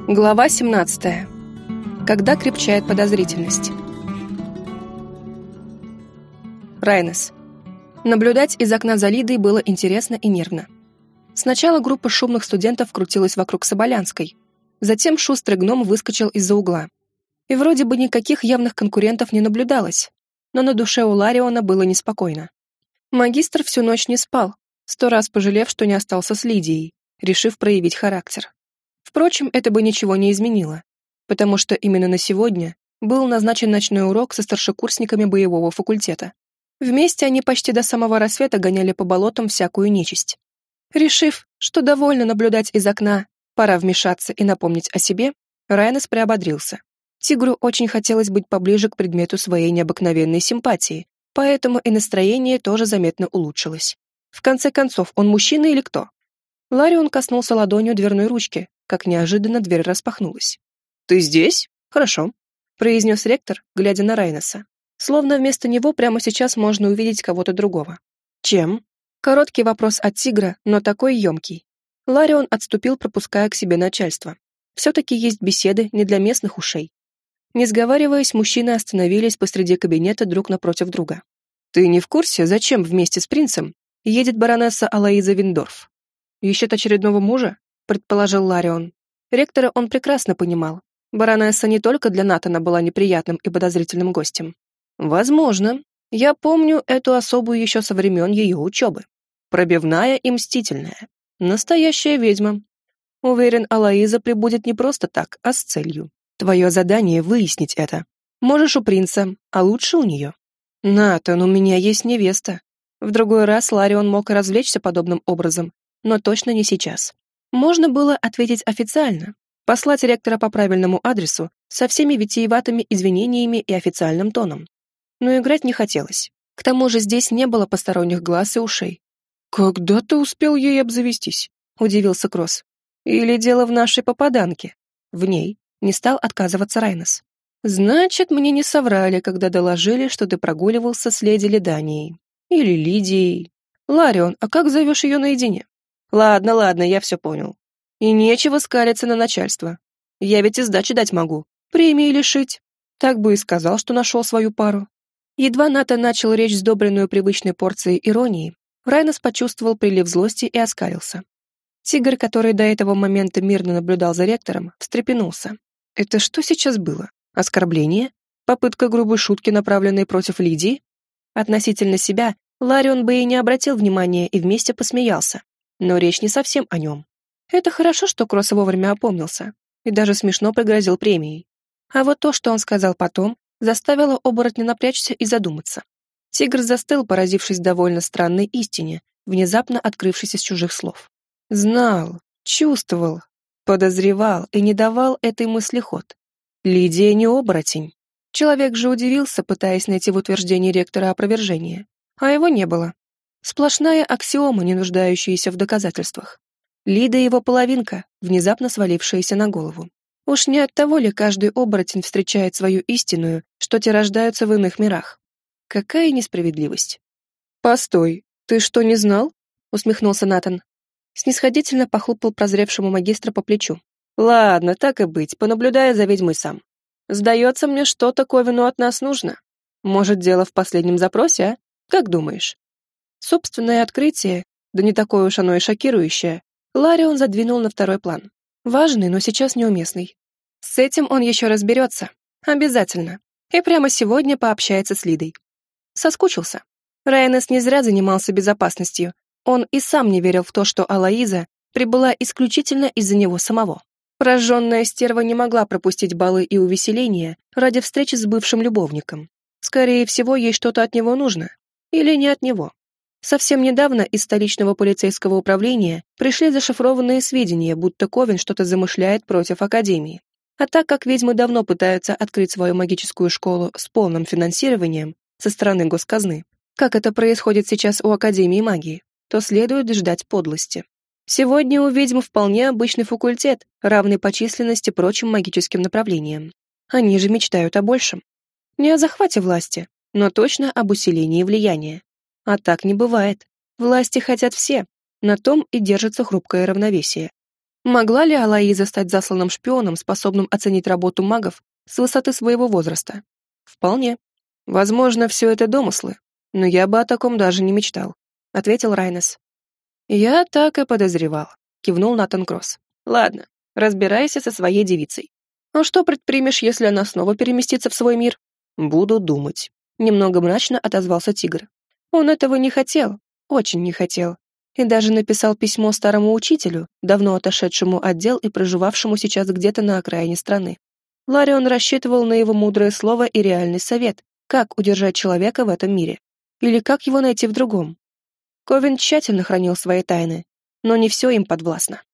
Глава 17. Когда крепчает подозрительность. Райнес. Наблюдать из окна за Лидой было интересно и нервно. Сначала группа шумных студентов крутилась вокруг Соболянской, затем шустрый гном выскочил из-за угла. И вроде бы никаких явных конкурентов не наблюдалось, но на душе у Лариона было неспокойно. Магистр всю ночь не спал, 100 раз пожалев, что не остался с Лидией, решив проявить характер. Впрочем, это бы ничего не изменило, потому что именно на сегодня был назначен ночной урок со старшекурсниками боевого факультета. Вместе они почти до самого рассвета гоняли по болотам всякую нечисть. Решив, что довольно наблюдать из окна, пора вмешаться и напомнить о себе, Райнес приободрился. Тигру очень хотелось быть поближе к предмету своей необыкновенной симпатии, поэтому и настроение тоже заметно улучшилось. В конце концов, он мужчина или кто? Ларион коснулся ладонью дверной ручки, как неожиданно дверь распахнулась. «Ты здесь? Хорошо», — произнес ректор, глядя на Райнеса. Словно вместо него прямо сейчас можно увидеть кого-то другого. «Чем?» Короткий вопрос от тигра, но такой емкий. Ларион отступил, пропуская к себе начальство. Все-таки есть беседы не для местных ушей. Не сговариваясь, мужчины остановились посреди кабинета друг напротив друга. «Ты не в курсе, зачем вместе с принцем едет баронесса Алоиза Виндорф? Ищет очередного мужа?» — предположил Ларион. Ректора он прекрасно понимал. Баронесса не только для Натана была неприятным и подозрительным гостем. «Возможно. Я помню эту особу еще со времен ее учебы. Пробивная и мстительная. Настоящая ведьма. Уверен, Алоиза прибудет не просто так, а с целью. Твое задание — выяснить это. Можешь у принца, а лучше у нее. Натан, у меня есть невеста». В другой раз Ларион мог и развлечься подобным образом, но точно не сейчас. Можно было ответить официально, послать ректора по правильному адресу со всеми витиеватыми извинениями и официальным тоном. Но играть не хотелось. К тому же здесь не было посторонних глаз и ушей. «Когда ты успел ей обзавестись?» — удивился Кросс. «Или дело в нашей попаданке?» «В ней», — не стал отказываться Райнес. «Значит, мне не соврали, когда доложили, что ты прогуливался с леди Лиданией. Или Лидией. Ларион, а как зовешь ее наедине?» Ладно, я все понял. И нечего скалиться на начальство. Я ведь и сдачи дать могу, премии лишить. Так бы и сказал, что нашел свою пару». Едва Ната начал речь, сдобренную привычной порцией иронии, Райнес почувствовал прилив злости и оскалился. Тигр, который до этого момента мирно наблюдал за ректором, встрепенулся. Это что сейчас было? Оскорбление? Попытка грубой шутки, направленной против Лидии? Относительно себя Ларион бы и не обратил внимания и вместе посмеялся. Но речь не совсем о нем. Это хорошо, что Кросс вовремя опомнился и даже смешно пригрозил премией. А вот то, что он сказал потом, заставило оборотня напрячься и задуматься. Тигр застыл, поразившись довольно странной истине, внезапно открывшейся с чужих слов. Знал, чувствовал, подозревал и не давал этой мысли ход. Лидия не оборотень. Человек же удивился, пытаясь найти в утверждении ректора опровержение, а его не было. Сплошная аксиома, не нуждающаяся в доказательствах. Лида его половинка, внезапно свалившаяся на голову. Уж не от того ли каждый оборотень встречает свою истинную, что те рождаются в иных мирах? Какая несправедливость. «Постой, ты что, не знал?» — усмехнулся Натан. Снисходительно похлопал прозревшему магистра по плечу. «Ладно, так и быть, понаблюдая за ведьмой сам. Сдается мне, что-то Ковину от нас нужно. Может, дело в последнем запросе, а? Как думаешь?» Собственное открытие, да не такое уж оно и шокирующее, Ларион задвинул на второй план. Важный, но сейчас неуместный. С этим он еще разберется. Обязательно. И прямо сегодня пообщается с Лидой. Соскучился. Райнес не зря занимался безопасностью. Он и сам не верил в то, что Алоиза прибыла исключительно из-за него самого. Прожженная стерва не могла пропустить балы и увеселения ради встречи с бывшим любовником. Скорее всего, ей что-то от него нужно. Или не от него. Совсем недавно из столичного полицейского управления пришли зашифрованные сведения, будто Ковен что-то замышляет против Академии. А так как ведьмы давно пытаются открыть свою магическую школу с полным финансированием со стороны госказны, как это происходит сейчас у Академии магии, то следует ждать подлости. Сегодня у ведьм вполне обычный факультет, равный по численности прочим магическим направлениям. Они же мечтают о большем. Не о захвате власти, но точно об усилении влияния. А так не бывает. Власти хотят все. На том и держится хрупкое равновесие. Могла ли Алоиза стать засланным шпионом, способным оценить работу магов с высоты своего возраста? Вполне. Возможно, все это домыслы, но я бы о таком даже не мечтал, ответил Райнес. Я так и подозревал, кивнул Натан Кросс. Ладно, разбирайся со своей девицей. А что предпримешь, если она снова переместится в свой мир? Буду думать. Немного мрачно отозвался тигр. Он этого не хотел, очень не хотел. И даже написал письмо старому учителю, давно отошедшему от дел и проживавшему сейчас где-то на окраине страны. Ларион рассчитывал на его мудрое слово и реальный совет, как удержать человека в этом мире, или как его найти в другом. Ковен тщательно хранил свои тайны, но не все им подвластно.